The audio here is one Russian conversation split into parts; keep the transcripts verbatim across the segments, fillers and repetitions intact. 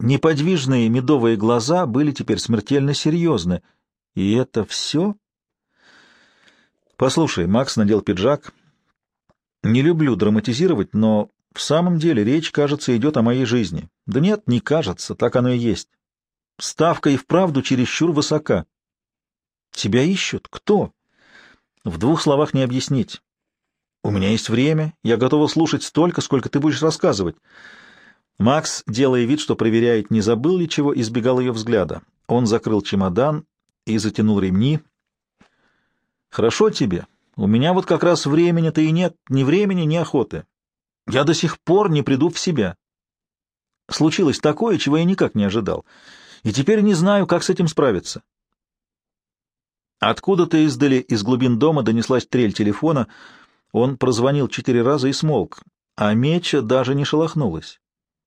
Неподвижные медовые глаза были теперь смертельно серьезны. И это все? Послушай, Макс надел пиджак. Не люблю драматизировать, но в самом деле речь, кажется, идет о моей жизни. Да нет, не кажется, так оно и есть. Ставка и вправду чересчур высока. Тебя ищут? Кто? В двух словах не объяснить. У меня есть время, я готова слушать столько, сколько ты будешь рассказывать. Макс, делая вид, что проверяет, не забыл ли чего, избегал ее взгляда. Он закрыл чемодан и затянул ремни. Хорошо тебе. У меня вот как раз времени-то и нет, ни времени, ни охоты. Я до сих пор не приду в себя. Случилось такое, чего я никак не ожидал, и теперь не знаю, как с этим справиться. Откуда-то издали из глубин дома донеслась трель телефона. Он прозвонил четыре раза и смолк, а Меча даже не шелохнулась.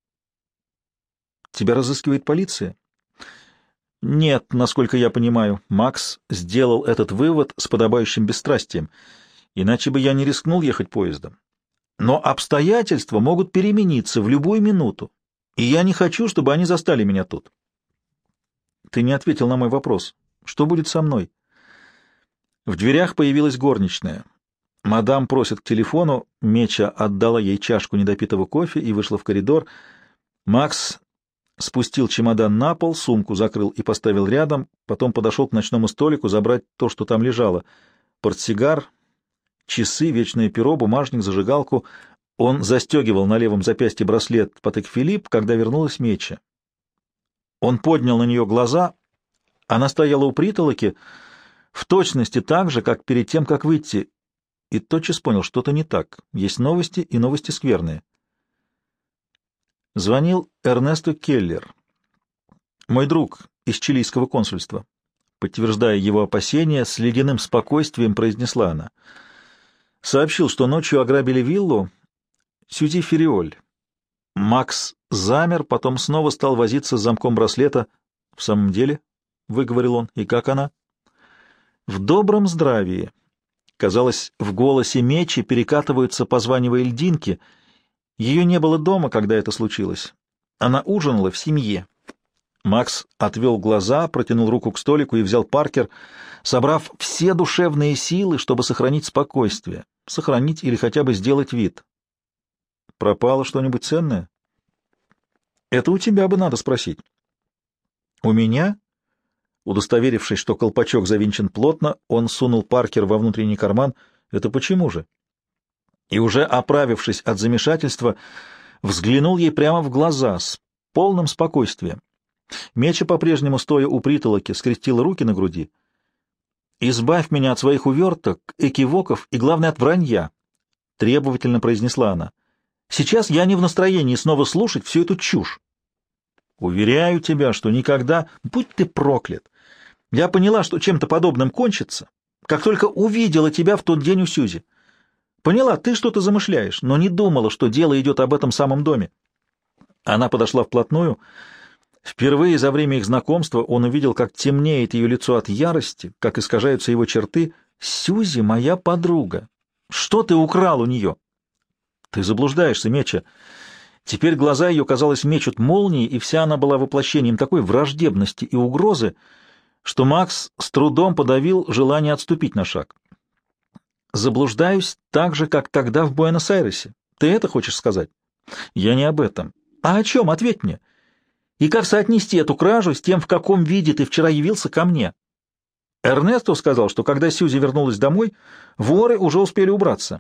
«Тебя разыскивает полиция?» «Нет, насколько я понимаю». Макс сделал этот вывод с подобающим бесстрастием. «Иначе бы я не рискнул ехать поездом. Но обстоятельства могут перемениться в любую минуту, и я не хочу, чтобы они застали меня тут». «Ты не ответил на мой вопрос. Что будет со мной?» В дверях появилась горничная. Мадам просит к телефону, Меча отдала ей чашку недопитого кофе и вышла в коридор. Макс спустил чемодан на пол, сумку закрыл и поставил рядом, потом подошел к ночному столику забрать то, что там лежало. Портсигар, часы, вечное перо, бумажник, зажигалку. Он застегивал на левом запястье браслет Патек Филипп, когда вернулась Меча. Он поднял на нее глаза. Она стояла у притолоки, в точности так же, как перед тем, как выйти, и тотчас понял, что-то не так. Есть новости, и новости скверные. Звонил Эрнесту Келлер, мой друг из чилийского консульства. Подтверждая его опасения, с ледяным спокойствием произнесла она. Сообщил, что ночью ограбили виллу Сюзи Фериоль. Макс замер, потом снова стал возиться с замком браслета. — В самом деле? — выговорил он. — И как она? — В добром здравии. Казалось, в голосе Мечи перекатываются позванивая льдинки. Ее не было дома, когда это случилось. Она ужинала в семье. Макс отвел глаза, протянул руку к столику и взял Паркер, собрав все душевные силы, чтобы сохранить спокойствие, сохранить или хотя бы сделать вид. Пропало что-нибудь ценное? Это у тебя бы надо спросить. У меня? Удостоверившись, что колпачок завинчен плотно, он сунул Паркер во внутренний карман. Это почему же? И уже оправившись от замешательства, взглянул ей прямо в глаза с полным спокойствием. Меча, по-прежнему стоя у притолоки, скрестила руки на груди. «Избавь меня от своих уверток, экивоков и, главное, от вранья», — требовательно произнесла она. «Сейчас я не в настроении снова слушать всю эту чушь. Уверяю тебя, что никогда... Будь ты проклят! Я поняла, что чем-то подобным кончится, как только увидела тебя в тот день у Сюзи. Поняла, ты что-то замышляешь, но не думала, что дело идет об этом самом доме». Она подошла вплотную. Впервые за время их знакомства он увидел, как темнеет ее лицо от ярости, как искажаются его черты. «Сюзи — моя подруга. Что ты украл у нее?» «Ты заблуждаешься, Меча». Теперь глаза ее, казалось, мечут молнии, и вся она была воплощением такой враждебности и угрозы, что Макс с трудом подавил желание отступить на шаг. «Заблуждаюсь так же, как тогда в Буэнос-Айресе. Ты это хочешь сказать?» «Я не об этом». «А о чем? Ответь мне. И как соотнести эту кражу с тем, в каком виде ты вчера явился ко мне?» Эрнесто сказал, что когда Сьюзи вернулась домой, воры уже успели убраться.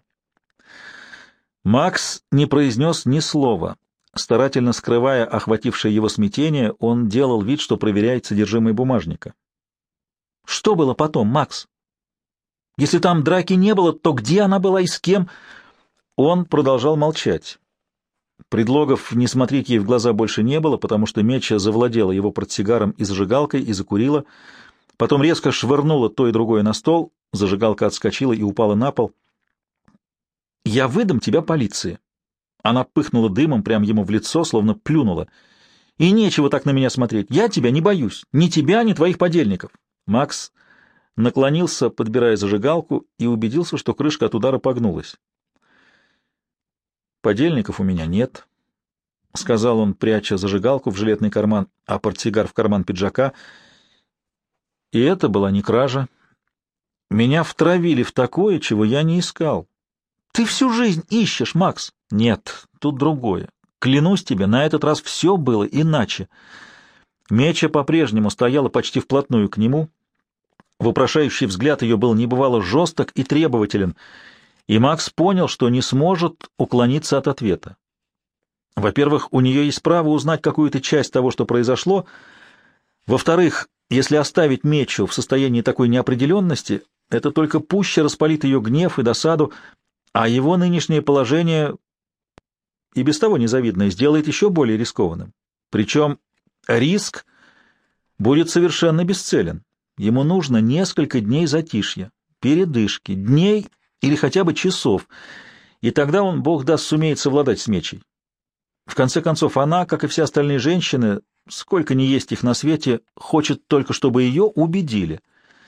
Макс не произнес ни слова. Старательно скрывая охватившее его смятение, он делал вид, что проверяет содержимое бумажника. «Что было потом, Макс? Если там драки не было, то где она была и с кем?» Он продолжал молчать. Предлогов не смотреть ей в глаза больше не было, потому что Меча завладела его портсигаром и зажигалкой и закурила, потом резко швырнула то и другое на стол, зажигалка отскочила и упала на пол. «Я выдам тебя полиции». Она пыхнула дымом прямо ему в лицо, словно плюнула. «И нечего так на меня смотреть. Я тебя не боюсь. Ни тебя, ни твоих подельников». Макс наклонился, подбирая зажигалку, и убедился, что крышка от удара погнулась. «Подельников у меня нет». сказал он, пряча зажигалку в жилетный карман, а портсигар в карман пиджака. И это была не кража. Меня втравили в такое, чего я не искал. Ты всю жизнь ищешь, Макс. Нет, тут другое. Клянусь тебе, на этот раз все было иначе. Меча по-прежнему стояла почти вплотную к нему. Вопрошающий взгляд ее был небывало жесток и требователен, и Макс понял, что не сможет уклониться от ответа. Во-первых, у нее есть право узнать какую-то часть того, что произошло. Во-вторых, если оставить Мечу в состоянии такой неопределенности, это только пуще распалит ее гнев и досаду, а его нынешнее положение, и без того незавидное, сделает еще более рискованным. Причем риск будет совершенно бесцелен. Ему нужно несколько дней затишья, передышки, дней или хотя бы часов, и тогда он, бог даст, сумеет совладать с Мечей. В конце концов, она, как и все остальные женщины, сколько ни есть их на свете, хочет только, чтобы ее убедили.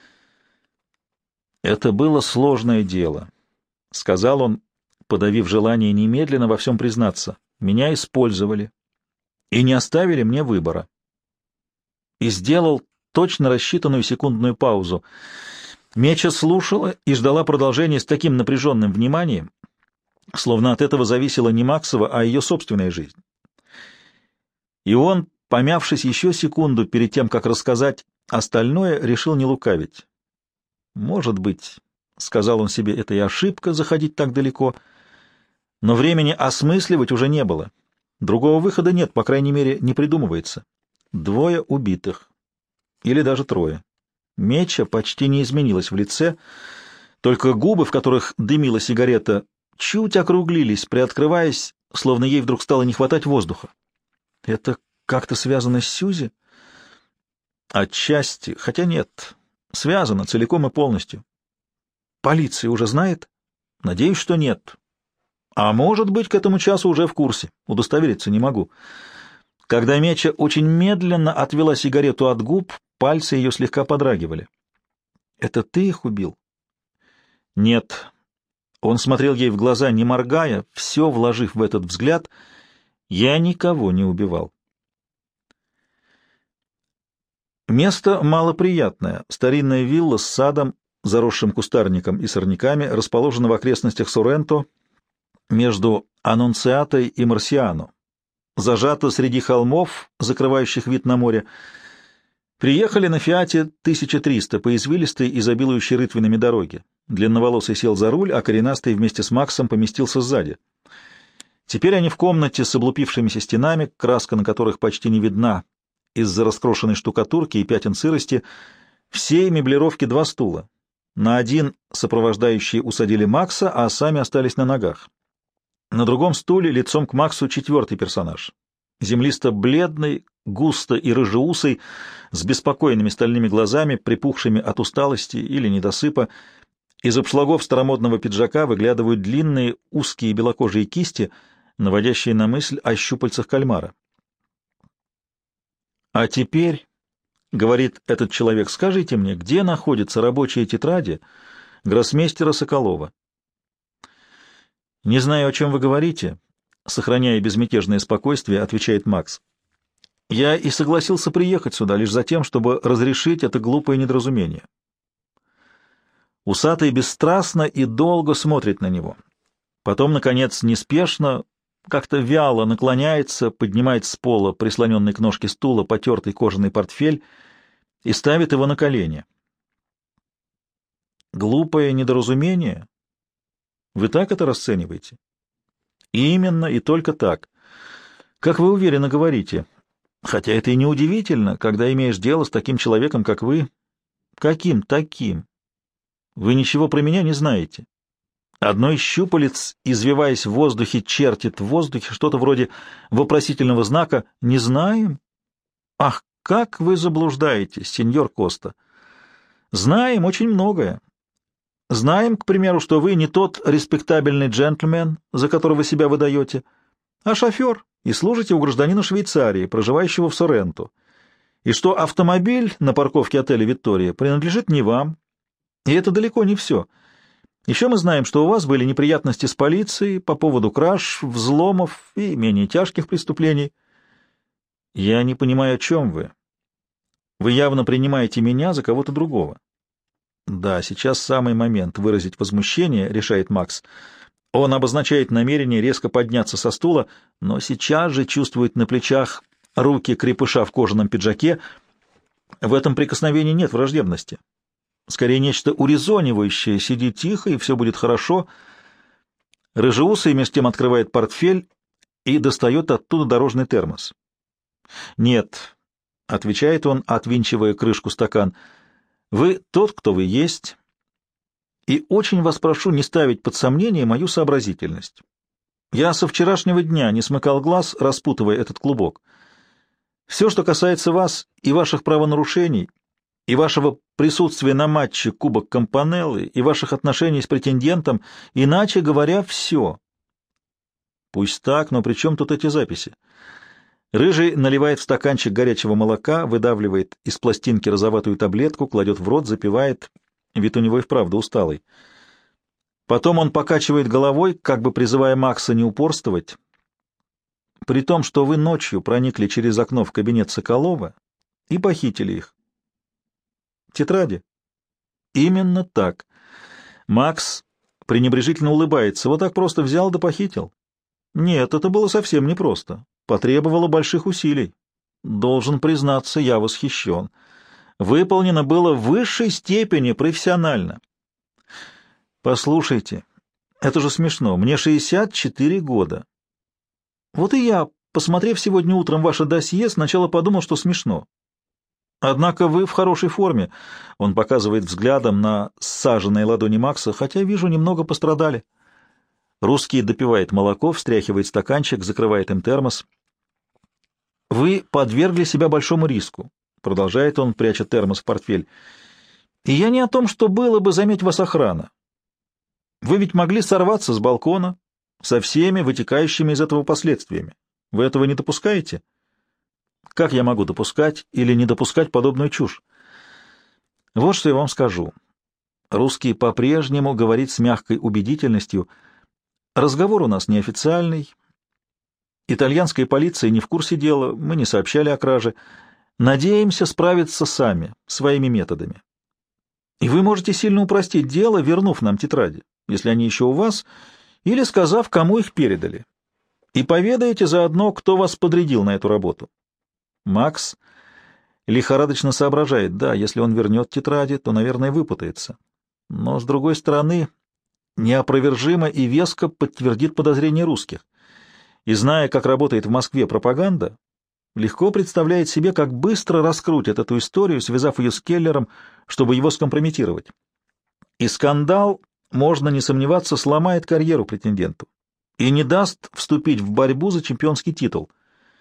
«Это было сложное дело», — сказал он, подавив желание немедленно во всем признаться. «Меня использовали и не оставили мне выбора». И сделал точно рассчитанную секундную паузу. Меча слушала и ждала продолжения с таким напряженным вниманием, словно от этого зависела не Максова, а ее собственная жизнь. И он, помявшись еще секунду перед тем, как рассказать остальное, решил не лукавить. «Может быть, — сказал он себе, — это и ошибка заходить так далеко, но времени осмысливать уже не было. Другого выхода нет, по крайней мере, не придумывается. Двое убитых. Или даже трое. Меча почти не изменилась в лице, только губы, в которых дымила сигарета, чуть округлились, приоткрываясь, словно ей вдруг стало не хватать воздуха. Это как-то связано с Сьюзи? Отчасти, хотя нет, связано целиком и полностью. Полиция уже знает? Надеюсь, что нет. А может быть, к этому часу уже в курсе. Удостовериться не могу. Когда Меча очень медленно отвела сигарету от губ, пальцы ее слегка подрагивали. «Это ты их убил?» «Нет». Он смотрел ей в глаза, не моргая, все вложив в этот взгляд. «Я никого не убивал». Место малоприятное. Старинная вилла с садом, заросшим кустарником и сорняками, расположена в окрестностях Соренто между Аннунциатой и Марсиано. Зажата среди холмов, закрывающих вид на море. Приехали на «Фиате тысяча триста» по извилистой, изобилующей рытвинами дороге. Длинноволосый сел за руль, а коренастый вместе с Максом поместился сзади. Теперь они в комнате с облупившимися стенами, краска на которых почти не видна из-за раскрошенной штукатурки и пятен сырости. Всей меблировки два стула. На один сопровождающие усадили Макса, а сами остались на ногах. На другом стуле лицом к Максу четвертый персонаж. Землисто-бледный, густо и рыжеусый, с беспокойными стальными глазами, припухшими от усталости или недосыпа. Из обшлагов старомодного пиджака выглядывают длинные, узкие белокожие кисти, наводящие на мысль о щупальцах кальмара. «А теперь, — говорит этот человек, — скажите мне, где находятся рабочие тетради гроссмейстера Соколова?» «Не знаю, о чем вы говорите», — сохраняя безмятежное спокойствие, отвечает Макс. «Я и согласился приехать сюда лишь за тем, чтобы разрешить это глупое недоразумение». Усатый бесстрастно и долго смотрит на него. Потом, наконец, неспешно, как-то вяло наклоняется, поднимает с пола прислоненный к ножке стула потертый кожаный портфель и ставит его на колени. «Глупое недоразумение? Вы так это расцениваете?» «Именно и только так. Как вы уверенно говорите. Хотя это и не удивительно, когда имеешь дело с таким человеком, как вы». «Каким таким? Вы ничего про меня не знаете. Одно из щупалец, извиваясь в воздухе, чертит в воздухе что-то вроде вопросительного знака «Не знаем?» «Ах, как вы заблуждаетесь, сеньор Коста! Знаем очень многое. Знаем, к примеру, что вы не тот респектабельный джентльмен, за которого себя выдаете, а шофер, и служите у гражданина Швейцарии, проживающего в Соренто, и что автомобиль на парковке отеля «Виктория» принадлежит не вам. И это далеко не все. Еще мы знаем, что у вас были неприятности с полицией по поводу краж, взломов и менее тяжких преступлений. Я не понимаю, о чем вы. Вы явно принимаете меня за кого-то другого. Да, сейчас самый момент выразить возмущение, решает Макс. Он обозначает намерение резко подняться со стула, но сейчас же чувствует на плечах руки крепыша в кожаном пиджаке. В этом прикосновении нет враждебности. Скорее, нечто урезонивающее. Сиди тихо, и все будет хорошо. Рыжеусый меж тем открывает портфель и достает оттуда дорожный термос. «Нет», — отвечает он, отвинчивая крышку стакан, — «вы тот, кто вы есть, и очень вас прошу не ставить под сомнение мою сообразительность. Я со вчерашнего дня не смыкал глаз, распутывая этот клубок. Все, что касается вас и ваших правонарушений, и вашего присутствия на матче Кубок Кампанеллы, и ваших отношений с претендентом, иначе говоря, все». Пусть так, но при чем тут эти записи? Рыжий наливает в стаканчик горячего молока, выдавливает из пластинки розоватую таблетку, кладет в рот, запивает. Вид у него и вправду усталый. Потом он покачивает головой, как бы призывая Макса не упорствовать. При том, что вы ночью проникли через окно в кабинет Соколова и похитили их. Тетради? Именно так. Макс пренебрежительно улыбается. Вот так просто взял да похитил? Нет, это было совсем непросто. Потребовало больших усилий. Должен признаться, я восхищен. Выполнено было в высшей степени профессионально. Послушайте, это же смешно. Мне шестьдесят четыре года. Вот и я, посмотрев сегодня утром ваше досье, сначала подумал, что смешно. Однако вы в хорошей форме. Он показывает взглядом на ссаженные ладони Макса, хотя, вижу, немного пострадали. Русский допивает молоко, встряхивает стаканчик, закрывает им термос. Вы подвергли себя большому риску. Продолжает он, пряча термос в портфель. И я не о том, что было бы, заметь, вас охрана. Вы ведь могли сорваться с балкона со всеми вытекающими из этого последствиями. Вы этого не допускаете? Как я могу допускать или не допускать подобную чушь? Вот что я вам скажу. Русский по-прежнему говорит с мягкой убедительностью. Разговор у нас неофициальный. Итальянская полиция не в курсе дела, мы не сообщали о краже. Надеемся справиться сами, своими методами. И вы можете сильно упростить дело, вернув нам тетради, если они еще у вас, или сказав, кому их передали. И поведаете заодно, кто вас подрядил на эту работу. Макс лихорадочно соображает, да, если он вернет тетради, то, наверное, выпутается. Но, с другой стороны, неопровержимо и веско подтвердит подозрения русских. И, зная, как работает в Москве пропаганда, легко представляет себе, как быстро раскрутят эту историю, связав ее с Келлером, чтобы его скомпрометировать. И скандал, можно не сомневаться, сломает карьеру претенденту и не даст вступить в борьбу за чемпионский титул.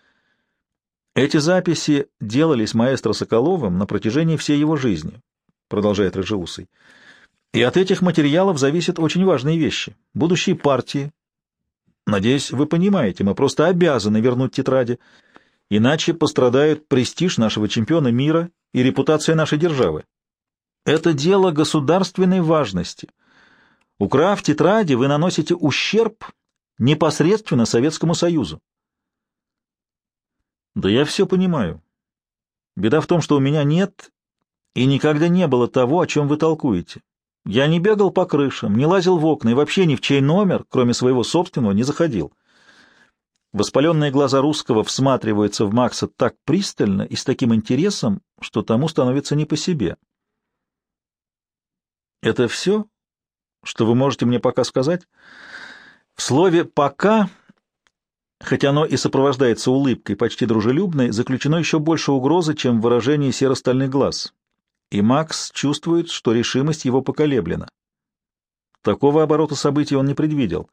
Эти записи делались маэстро Соколовым на протяжении всей его жизни, продолжает Рыжеусый. И от этих материалов зависят очень важные вещи. Будущие партии. Надеюсь, вы понимаете, мы просто обязаны вернуть тетради, иначе пострадает престиж нашего чемпиона мира и репутация нашей державы. Это дело государственной важности. Украв тетради, вы наносите ущерб непосредственно Советскому Союзу. Да я все понимаю. Беда в том, что у меня нет и никогда не было того, о чем вы толкуете. Я не бегал по крышам, не лазил в окна и вообще ни в чей номер, кроме своего собственного, не заходил. Воспаленные глаза русского всматриваются в Макса так пристально и с таким интересом, что тому становится не по себе. «Это все, что вы можете мне пока сказать?» В слове «пока», хоть оно и сопровождается улыбкой почти дружелюбной, заключено еще больше угрозы, чем в выражении серо-стальных глаз. И Макс чувствует, что решимость его поколеблена. Такого оборота событий он не предвидел.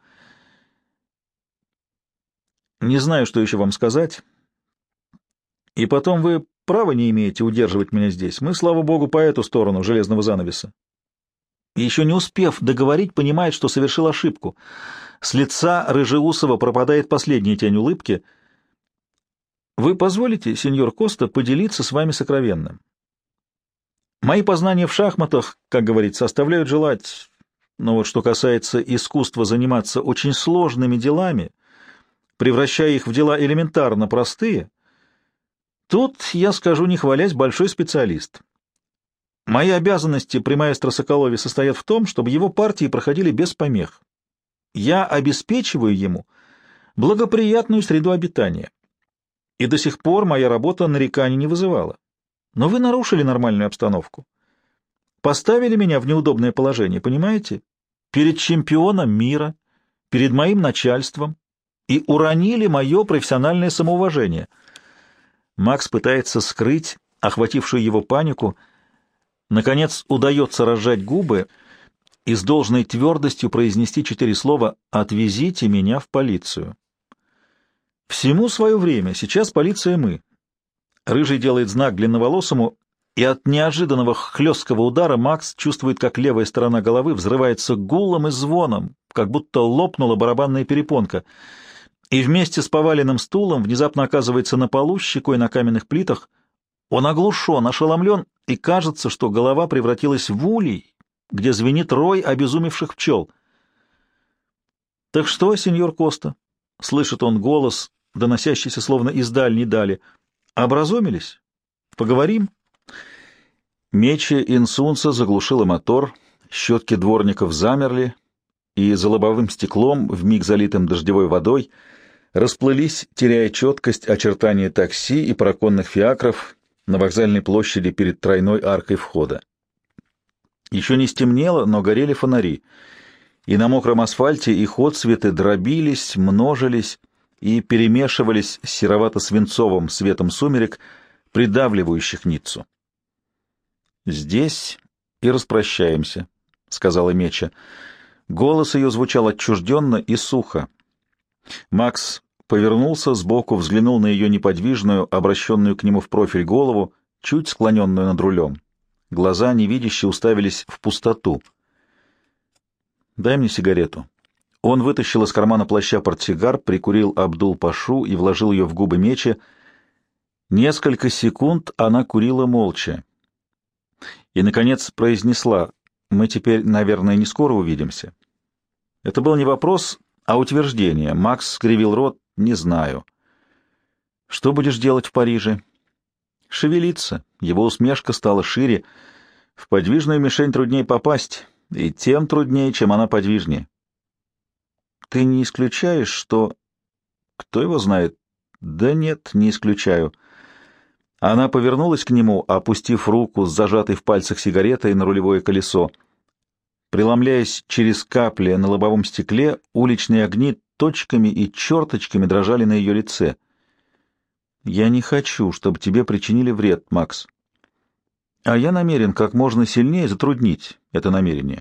«Не знаю, что еще вам сказать. И потом вы права не имеете удерживать меня здесь. Мы, слава богу, по эту сторону железного занавеса». И еще не успев договорить, понимает, что совершил ошибку. С лица Рыжеусова пропадает последняя тень улыбки. «Вы позволите, сеньор Коста, поделиться с вами сокровенным? Мои познания в шахматах, как говорится, оставляют желать, но вот что касается искусства заниматься очень сложными делами, превращая их в дела элементарно простые, тут, я скажу, не хвалясь, большой специалист. Мои обязанности при маэстро Соколове состоят в том, чтобы его партии проходили без помех. Я обеспечиваю ему благоприятную среду обитания. И до сих пор моя работа нареканий не вызывала. Но вы нарушили нормальную обстановку. Поставили меня в неудобное положение, понимаете? Перед чемпионом мира, перед моим начальством и уронили мое профессиональное самоуважение. Макс пытается скрыть охватившую его панику. Наконец удается разжать губы и с должной твердостью произнести четыре слова «Отвезите меня в полицию». Всему свое время, сейчас полиция мы. Рыжий делает знак длинноволосому, и от неожиданного хлесткого удара Макс чувствует, как левая сторона головы взрывается гулом и звоном, как будто лопнула барабанная перепонка, и вместе с поваленным стулом внезапно оказывается на полу, щекой на каменных плитах. Он оглушен, ошеломлен, и кажется, что голова превратилась в улей, где звенит рой обезумевших пчел. «Так что, сеньор Коста?» — слышит он голос, доносящийся словно из дальней дали. «Образумились? Поговорим?» Меча Инсунса заглушила мотор, щетки дворников замерли, и за лобовым стеклом, вмиг залитым дождевой водой, расплылись, теряя четкость, очертания такси и параконных фиакров на вокзальной площади перед тройной аркой входа. Еще не стемнело, но горели фонари, и на мокром асфальте их отсветы дробились, множились и перемешивались с серовато-свинцовым светом сумерек, придавливающих Ниццу. «Здесь и распрощаемся», — сказала Меча. Голос ее звучал отчужденно и сухо. Макс повернулся сбоку, взглянул на ее неподвижную, обращенную к нему в профиль голову, чуть склоненную над рулем. Глаза невидяще уставились в пустоту. «Дай мне сигарету». Он вытащил из кармана плаща портсигар, прикурил Абдул-Пашу и вложил ее в губы Мечи. Несколько секунд она курила молча. И, наконец, произнесла: «Мы теперь, наверное, не скоро увидимся». Это был не вопрос, а утверждение. Макс скривил рот: «Не знаю». «Что будешь делать в Париже?» «Шевелиться». Его усмешка стала шире. «В подвижную мишень труднее попасть, и тем труднее, чем она подвижнее». «Ты не исключаешь, что...» «Кто его знает?» «Да нет, не исключаю». Она повернулась к нему, опустив руку с зажатой в пальцах сигаретой на рулевое колесо. Преломляясь через капли на лобовом стекле, уличные огни точками и черточками дрожали на ее лице. «Я не хочу, чтобы тебе причинили вред, Макс. А я намерен как можно сильнее затруднить это намерение.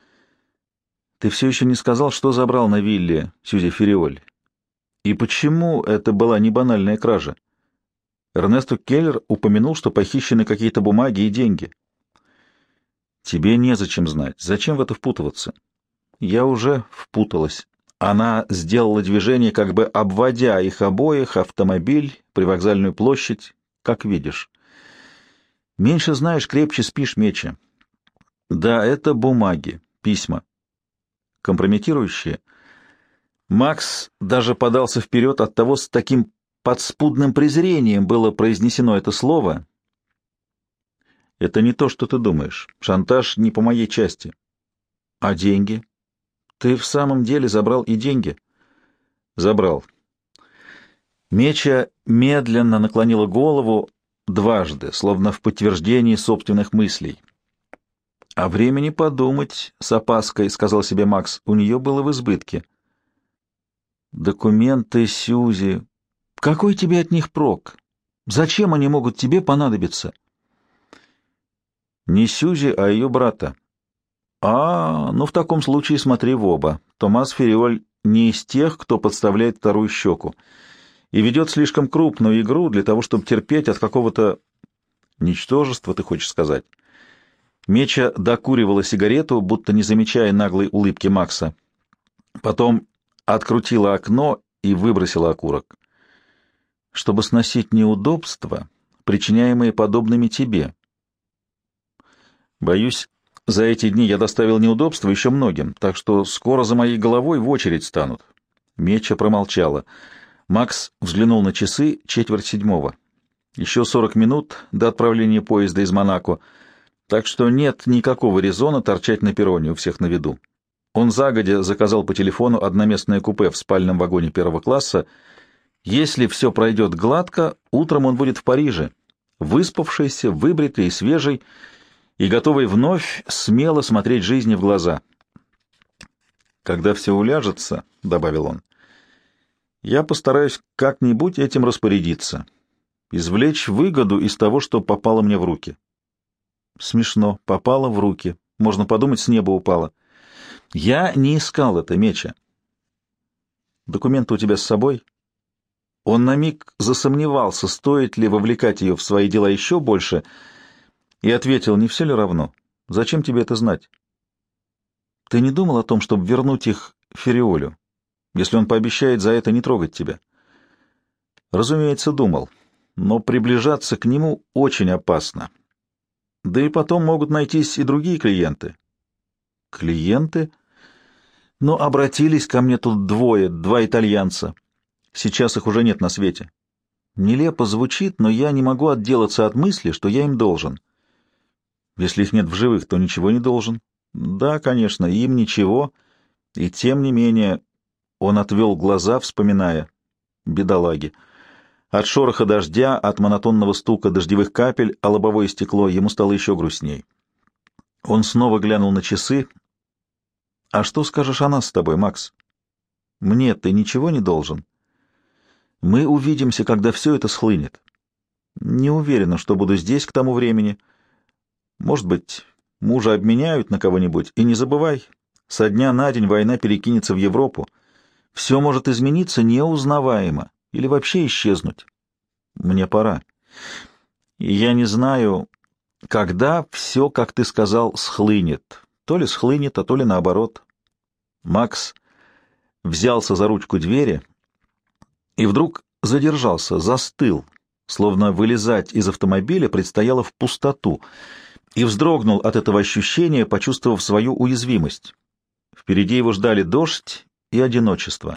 Ты все еще не сказал, что забрал на вилле Сюзи Фериоль. И почему это была не банальная кража? Эрнесто Келлер упомянул, что похищены какие-то бумаги и деньги. Тебе незачем знать. Зачем в это впутываться? Я уже впуталась. Она сделала движение, как бы обводя их обоих, автомобиль, привокзальную площадь, как видишь. Меньше знаешь, крепче спишь, Меча. Да, это бумаги, письма. Компрометирующие. Макс даже подался вперед от того, с таким подспудным презрением было произнесено это слово. Это не то, что ты думаешь. Шантаж не по моей части. А деньги? Ты в самом деле забрал и деньги? Забрал. Меча медленно наклонила голову дважды, словно в подтверждении собственных мыслей. А времени подумать с опаской, сказал себе Макс, у нее было в избытке. Документы Сьюзи. Какой тебе от них прок? Зачем они могут тебе понадобиться? Не Сьюзи, а ее брата. А, ну в таком случае смотри в оба. Томас Фериоль не из тех, кто подставляет вторую щеку, и ведет слишком крупную игру для того, чтобы терпеть от какого-то ничтожества, ты хочешь сказать. Меча докуривала сигарету, будто не замечая наглой улыбки Макса. Потом открутила окно и выбросила окурок. Чтобы сносить неудобства, причиняемые подобными тебе. Боюсь, За эти дни я доставил неудобства еще многим, так что скоро за моей головой в очередь станут. Меча промолчала. Макс взглянул на часы, четверть седьмого. Еще сорок минут до отправления поезда из Монако, так что нет никакого резона торчать на перроне у всех на виду. Он загодя заказал по телефону одноместное купе в спальном вагоне первого класса. Если все пройдет гладко, утром он будет в Париже, выспавшийся, выбритый и свежий, и готовый вновь смело смотреть жизни в глаза. «Когда все уляжется, — добавил он, — я постараюсь как-нибудь этим распорядиться, извлечь выгоду из того, что попало мне в руки». Смешно, попало в руки. Можно подумать, с неба упало. Я не искал это, Меча. Документы у тебя с собой? Он на миг засомневался, стоит ли вовлекать ее в свои дела еще больше, и ответил: не все ли равно? Зачем тебе это знать? Ты не думал о том, чтобы вернуть их Фериолю, если он пообещает за это не трогать тебя? Разумеется, думал, но приближаться к нему очень опасно. Да и потом могут найтись и другие клиенты. Клиенты? Но обратились ко мне тут двое, два итальянца. Сейчас их уже нет на свете. Нелепо звучит, но я не могу отделаться от мысли, что я им должен. Если их нет в живых, то ничего не должен. Да, конечно, им ничего. И тем не менее он отвел глаза, вспоминая. Бедолаги. От шороха дождя, от монотонного стука дождевых капель о лобовое стекло ему стало еще грустней. Он снова глянул на часы. «А что скажешь о нас с тобой, Макс? Мне ты ничего не должен. Мы увидимся, когда все это схлынет. Не уверена, что буду здесь к тому времени. Может быть, мужа обменяют на кого-нибудь. И не забывай, со дня на день война перекинется в Европу. Все может измениться неузнаваемо или вообще исчезнуть. Мне пора. И я не знаю, когда все, как ты сказал, схлынет. То ли схлынет, а то ли наоборот». Макс взялся за ручку двери и вдруг задержался, застыл, словно вылезать из автомобиля предстояло в пустоту, и вздрогнул от этого ощущения, почувствовав свою уязвимость. Впереди его ждали дождь и одиночество.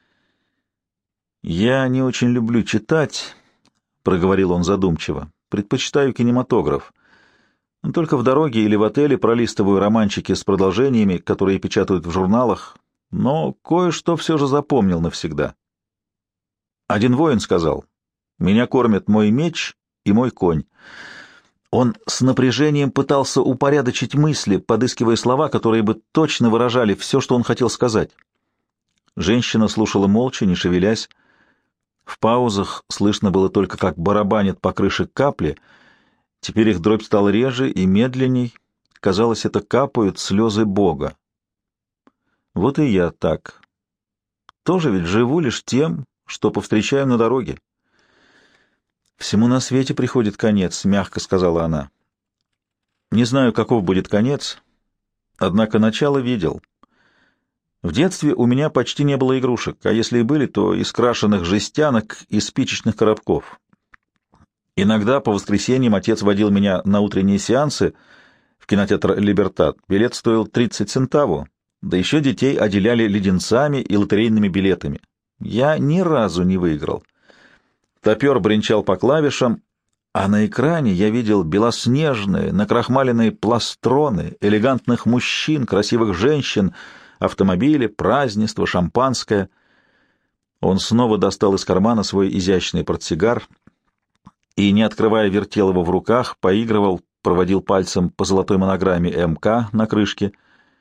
«Я не очень люблю читать», — проговорил он задумчиво. «Предпочитаю кинематограф. Только в дороге или в отеле пролистываю романчики с продолжениями, которые печатают в журналах, но кое-что все же запомнил навсегда. Один воин сказал: «Меня кормят мой меч и мой конь». Он с напряжением пытался упорядочить мысли, подыскивая слова, которые бы точно выражали все, что он хотел сказать. Женщина слушала молча, не шевелясь. В паузах слышно было только, как барабанят по крыше капли. Теперь их дробь стала реже и медленней. Казалось, это капают слезы Бога. Вот и я так. Тоже ведь живу лишь тем, что повстречаю на дороге. «Всему на свете приходит конец», — мягко сказала она. «Не знаю, каков будет конец, однако начало видел. В детстве у меня почти не было игрушек, а если и были, то из крашеных жестянок и спичечных коробков. Иногда по воскресеньям отец водил меня на утренние сеансы в кинотеатр «Либертат». Билет стоил тридцать центаво, да еще детей отделяли леденцами и лотерейными билетами. Я ни разу не выиграл. Топер бренчал по клавишам, а на экране я видел белоснежные, накрахмаленные пластроны, элегантных мужчин, красивых женщин, автомобили, празднество, шампанское. Он снова достал из кармана свой изящный портсигар и, не открывая, вертел его в руках, поигрывал, проводил пальцем по золотой монограмме эм ка на крышке.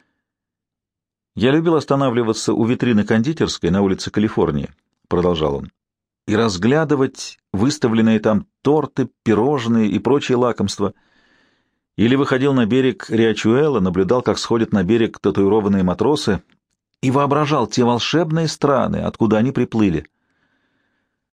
«Я любил останавливаться у витрины кондитерской на улице Калифорнии», — продолжал он, «и разглядывать выставленные там торты, пирожные и прочие лакомства. Или выходил на берег Риачуэла, наблюдал, как сходят на берег татуированные матросы, и воображал те волшебные страны, откуда они приплыли.